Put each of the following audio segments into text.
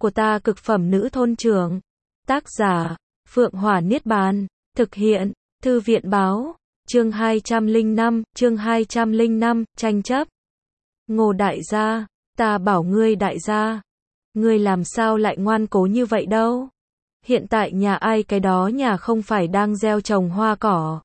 của ta cực phẩm nữ thôn trưởng. Tác giả, Phượng Hỏa Niết Bàn. Thực hiện, Thư viện báo. Chương 205, tranh chấp. Ngô đại gia, ta bảo ngươi đại gia. Ngươi làm sao lại ngoan cố như vậy đâu? Hiện tại nhà ai cái đó nhà không phải đang gieo trồng hoa cỏ.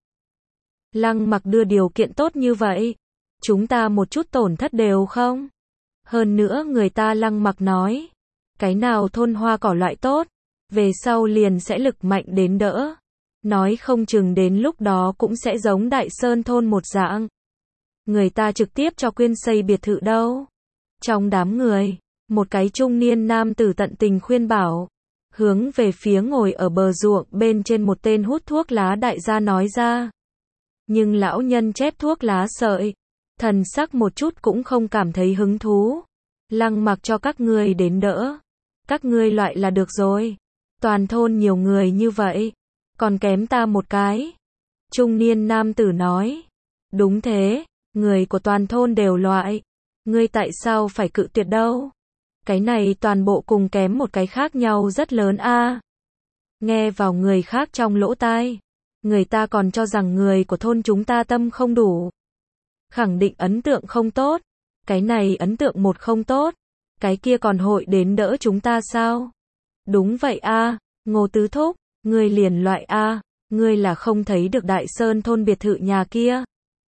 Lăng Mặc đưa điều kiện tốt như vậy. Chúng ta một chút tổn thất đều không? Hơn nữa người ta Lăng Mặc nói. Cái nào thôn hoa cỏ loại tốt, về sau liền sẽ lực mạnh đến đỡ. Nói không chừng đến lúc đó cũng sẽ giống Đại Sơn thôn một dạng. Người ta trực tiếp cho quyên xây biệt thự đâu. Trong đám người, một cái trung niên nam tử tận tình khuyên bảo. Hướng về phía ngồi ở bờ ruộng bên trên một tên hút thuốc lá đại gia nói ra. Nhưng lão nhân chét thuốc lá sợi. Thần sắc một chút cũng không cảm thấy hứng thú. Lăng Mặc cho các ngươi đến đỡ. Các ngươi loại là được rồi. Toàn thôn nhiều người như vậy. Còn kém ta một cái. Trung niên nam tử nói. Đúng thế, người của toàn thôn đều loại. Ngươi tại sao phải cự tuyệt đâu? Cái này toàn bộ cùng kém một cái khác nhau rất lớn a. Nghe vào người khác trong lỗ tai. Người ta còn cho rằng người của thôn chúng ta tâm không đủ. Khẳng định ấn tượng không tốt. Cái này ấn tượng một không tốt. Cái kia còn hội đến đỡ chúng ta sao? Đúng vậy a, Ngô tứ thúc, ngươi liền loại a, ngươi là không thấy được Đại Sơn thôn biệt thự nhà kia.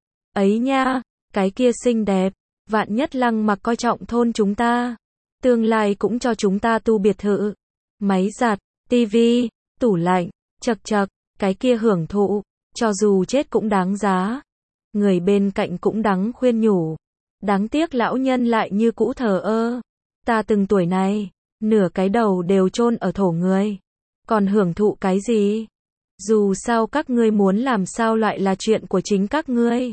Ấy nha, cái kia xinh đẹp, vạn nhất Lăng Mặc coi trọng thôn chúng ta. Tương lai cũng cho chúng ta tu biệt thự. Máy giặt, tivi, tủ lạnh, chật chật, cái kia hưởng thụ, cho dù chết cũng đáng giá. Người bên cạnh cũng đáng khuyên nhủ. Đáng tiếc lão nhân lại như cũ thờ ơ. Ta từng tuổi này, nửa cái đầu đều chôn ở thổ người. Còn hưởng thụ cái gì? Dù sao các ngươi muốn làm sao loại là chuyện của chính các ngươi.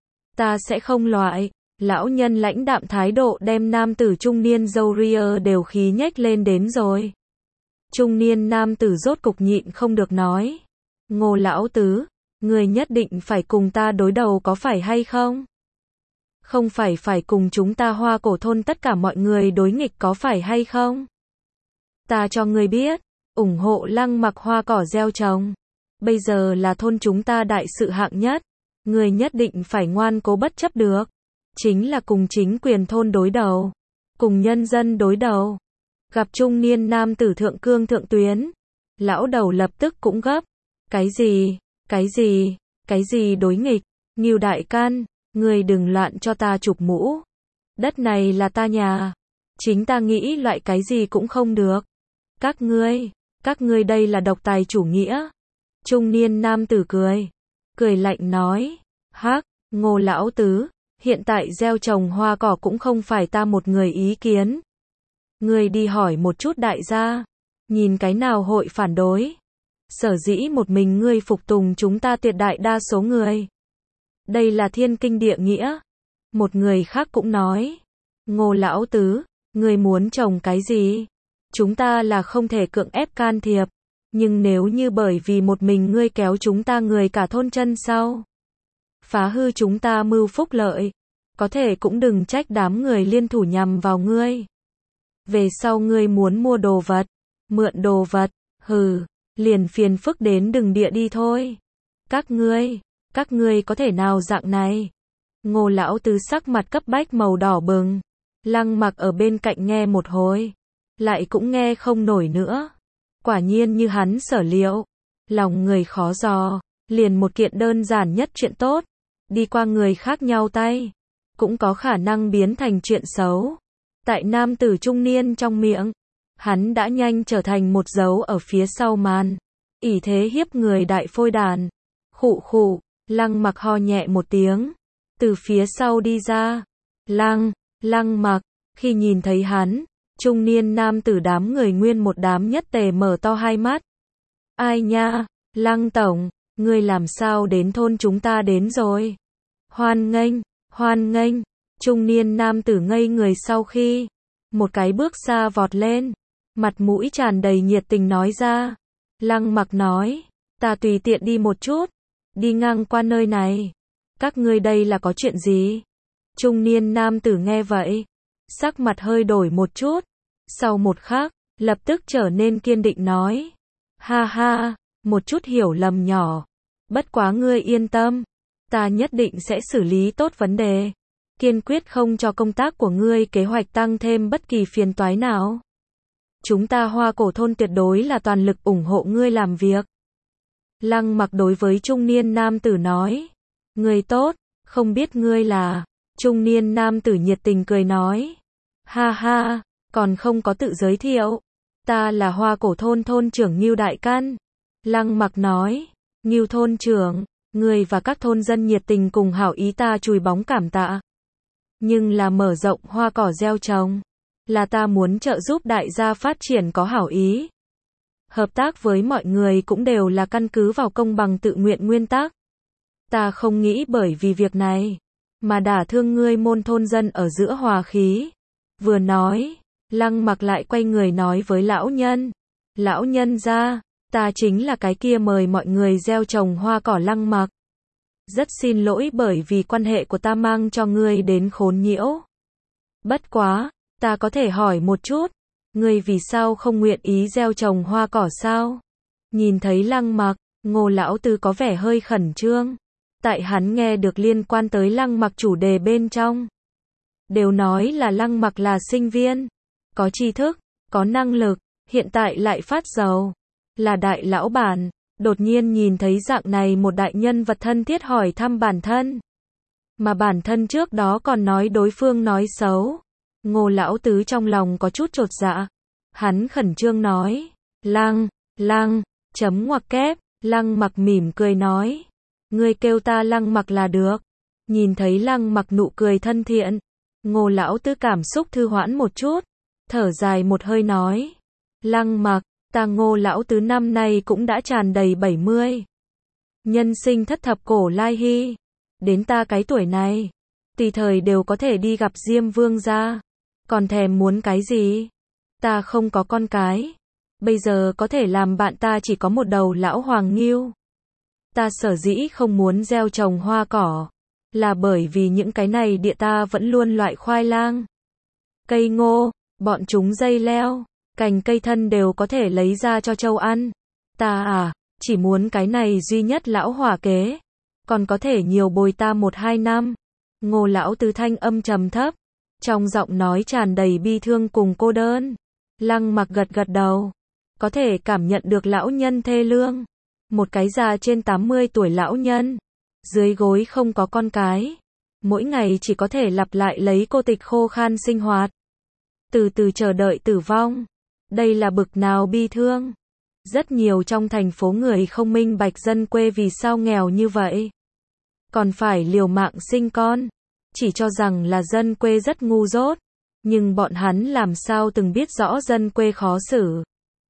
Ta sẽ không loại. Lão nhân lãnh đạm thái độ đem nam tử trung niên râu ria đều khí nhếch lên đến rồi. Trung niên nam tử rốt cục nhịn không được nói. Ngô lão tứ, ngươi nhất định phải cùng ta đối đầu có phải hay không? Không phải cùng chúng ta Hoa Cổ thôn tất cả mọi người đối nghịch có phải hay không? Ta cho ngươi biết, ủng hộ Lăng Mặc hoa cỏ gieo trồng. Bây giờ là thôn chúng ta đại sự hạng nhất. Ngươi nhất định phải ngoan cố bất chấp được. Chính là cùng chính quyền thôn đối đầu. Cùng nhân dân đối đầu. Gặp trung niên nam tử thượng cương thượng tuyến. Lão đầu lập tức cũng gấp. Cái gì đối nghịch? Ngưu đại can, ngươi đừng loạn cho ta chụp mũ. Đất này là ta nhà. Chính ta nghĩ loại cái gì cũng không được. Các ngươi đây là độc tài chủ nghĩa. Trung niên nam tử cười lạnh nói. Hắc, Ngô lão tứ, hiện tại gieo trồng hoa cỏ cũng không phải ta một người ý kiến. Ngươi đi hỏi một chút đại gia, nhìn cái nào hội phản đối. Sở dĩ một mình ngươi phục tùng chúng ta tuyệt đại đa số người. Đây là thiên kinh địa nghĩa. Một người khác cũng nói. Ngô lão tứ, ngươi muốn trồng cái gì? Chúng ta là không thể cưỡng ép can thiệp. Nhưng nếu như bởi vì một mình ngươi kéo chúng ta người cả thôn chân sau. Phá hư chúng ta mưu phúc lợi. Có thể cũng đừng trách đám người liên thủ nhằm vào ngươi. Về sau ngươi muốn mua đồ vật, mượn đồ vật, liền phiền phức đến đừng địa đi thôi. Các ngươi có thể nào dạng này? Ngô lão tứ sắc mặt cấp bách màu đỏ bừng. Lăng Mặc ở bên cạnh nghe một hồi, lại cũng nghe không nổi nữa. Quả nhiên như hắn sở liệu, lòng người khó dò, liền một kiện đơn giản nhất chuyện tốt, đi qua người khác nhau tay, cũng có khả năng biến thành chuyện xấu. Tại nam tử trung niên trong miệng, hắn đã nhanh trở thành một dấu ở phía sau màn, ỷ thế hiếp người đại phôi đàn. Khụ khụ, Lăng Mặc ho nhẹ một tiếng, từ phía sau đi ra. Lăng Mặc, khi nhìn thấy hắn, trung niên nam tử đám người nguyên một đám nhất tề mở to hai mắt. Ai nha, Lăng tổng, ngươi làm sao đến thôn chúng ta đến rồi? Hoan nghênh, trung niên nam tử ngây người sau khi, một cái bước xa vọt lên, mặt mũi tràn đầy nhiệt tình nói ra. Lăng Mặc nói, ta tùy tiện đi một chút, đi ngang qua nơi này. Các ngươi đây là có chuyện gì? Trung niên nam tử nghe vậy, sắc mặt hơi đổi một chút, sau một khắc, lập tức trở nên kiên định nói. Ha ha, một chút hiểu lầm nhỏ. Bất quá ngươi yên tâm, ta nhất định sẽ xử lý tốt vấn đề. Kiên quyết không cho công tác của ngươi kế hoạch tăng thêm bất kỳ phiền toái nào. Chúng ta Hoa Cổ thôn tuyệt đối là toàn lực ủng hộ ngươi làm việc. Lăng Mặc đối với trung niên nam tử nói. Ngươi tốt, không biết ngươi là. Trung niên nam tử nhiệt tình cười nói. Ha ha, còn không có tự giới thiệu. Ta là Hoa Cổ thôn thôn trưởng Ngưu Đại Căn. Lăng Mặc nói. Ngưu thôn trưởng, ngươi và các thôn dân nhiệt tình cùng hảo ý ta chùi bóng cảm tạ. Nhưng là mở rộng hoa cỏ gieo trồng. Là ta muốn trợ giúp đại gia phát triển có hảo ý. Hợp tác với mọi người cũng đều là căn cứ vào công bằng tự nguyện nguyên tắc. Ta không nghĩ bởi vì việc này mà đả thương ngươi môn thôn dân ở giữa hòa khí. Vừa nói, Lăng Mặc lại quay người nói với lão nhân. Lão nhân gia, ta chính là cái kia mời mọi người gieo trồng hoa cỏ Lăng Mặc. Rất xin lỗi bởi vì quan hệ của ta mang cho ngươi đến khốn nhiễu. Bất quá, ta có thể hỏi một chút, ngươi vì sao không nguyện ý gieo trồng hoa cỏ sao? Nhìn thấy Lăng Mặc, Ngô lão tứ có vẻ hơi khẩn trương. Tại hắn nghe được liên quan tới Lăng Mặc chủ đề bên trong. Đều nói là Lăng Mặc là sinh viên, có tri thức, có năng lực, hiện tại lại phát giàu, là đại lão bản. Đột nhiên nhìn thấy dạng này một đại nhân vật thân thiết hỏi thăm bản thân. Mà bản thân trước đó còn nói đối phương nói xấu. Ngô lão tứ trong lòng có chút chột dạ. Hắn khẩn trương nói. Lăng, chấm ngoặc kép. Lăng Mặc mỉm cười nói. Ngươi kêu ta Lăng Mặc là được. Nhìn thấy Lăng Mặc nụ cười thân thiện. Ngô lão tứ cảm xúc thư hoãn một chút. Thở dài một hơi nói. Lăng Mặc, ta Ngô lão tứ năm nay cũng đã tràn đầy 70. Nhân sinh thất thập cổ lai hy. Đến ta cái tuổi này, tùy thời đều có thể đi gặp Diêm Vương gia. Còn thèm muốn cái gì? Ta không có con cái. Bây giờ có thể làm bạn ta chỉ có một đầu lão hoàng ngưu. Ta sở dĩ không muốn gieo trồng hoa cỏ, là bởi vì những cái này địa ta vẫn luôn loại khoai lang, cây ngô, bọn chúng dây leo, cành cây thân đều có thể lấy ra cho trâu ăn. Ta chỉ muốn cái này duy nhất lão hỏa kế, còn có thể nhiều bồi ta 1-2 năm. Ngô lão tứ thanh âm trầm thấp, trong giọng nói tràn đầy bi thương cùng cô đơn. Lăng Mặc gật gật đầu, có thể cảm nhận được lão nhân thê lương. Một cái già trên 80 tuổi lão nhân, dưới gối không có con cái, mỗi ngày chỉ có thể lặp lại lấy cô tịch khô khan sinh hoạt, từ từ chờ đợi tử vong. Đây là bực nào bi thương. Rất nhiều trong thành phố người không minh bạch dân quê vì sao nghèo như vậy, còn phải liều mạng sinh con, chỉ cho rằng là dân quê rất ngu dốt, nhưng bọn hắn làm sao từng biết rõ dân quê khó xử.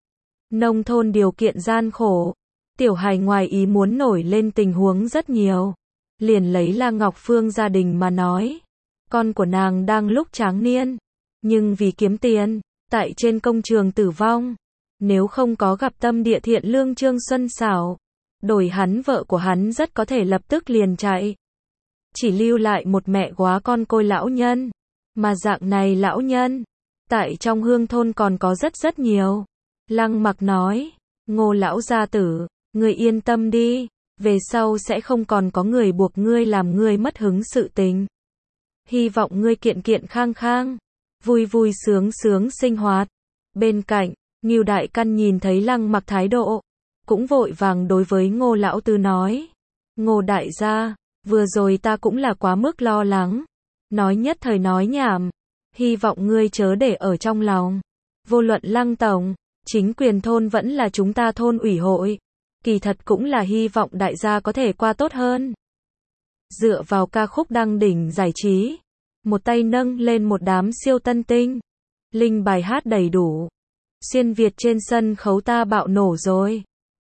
Nông thôn điều kiện gian khổ, tiểu hài ngoài ý muốn nổi lên tình huống rất nhiều. Liền lấy La Ngọc Phương gia đình mà nói, con của nàng đang lúc tráng niên, nhưng vì kiếm tiền, tại trên công trường tử vong. Nếu không có gặp tâm địa thiện lương Trương Xuân Xảo, đổi hắn vợ của hắn rất có thể lập tức liền chạy, chỉ lưu lại một mẹ góa con côi lão nhân. Mà dạng này lão nhân, tại trong hương thôn còn có rất nhiều. Lăng Mặc nói, Ngô lão gia tử, ngươi yên tâm đi, về sau sẽ không còn có người buộc ngươi làm ngươi mất hứng sự tình. Hy vọng ngươi kiện kiện khang khang, vui vui sướng sướng sinh hoạt. Bên cạnh, Ngưu Đại Căn nhìn thấy Lăng Mặc thái độ, cũng vội vàng đối với Ngô lão tứ nói. Ngô đại gia, vừa rồi ta cũng là quá mức lo lắng, nói nhất thời nói nhảm, hy vọng ngươi chớ để ở trong lòng. Vô luận Lăng tổng, chính quyền thôn vẫn là chúng ta thôn ủy hội, kỳ thật cũng là hy vọng đại gia có thể qua tốt hơn. Dựa vào ca khúc đăng đỉnh giải trí, một tay nâng lên một đám siêu tân tinh, linh bài hát đầy đủ, xuyên Việt trên sân khấu ta bạo nổ rồi.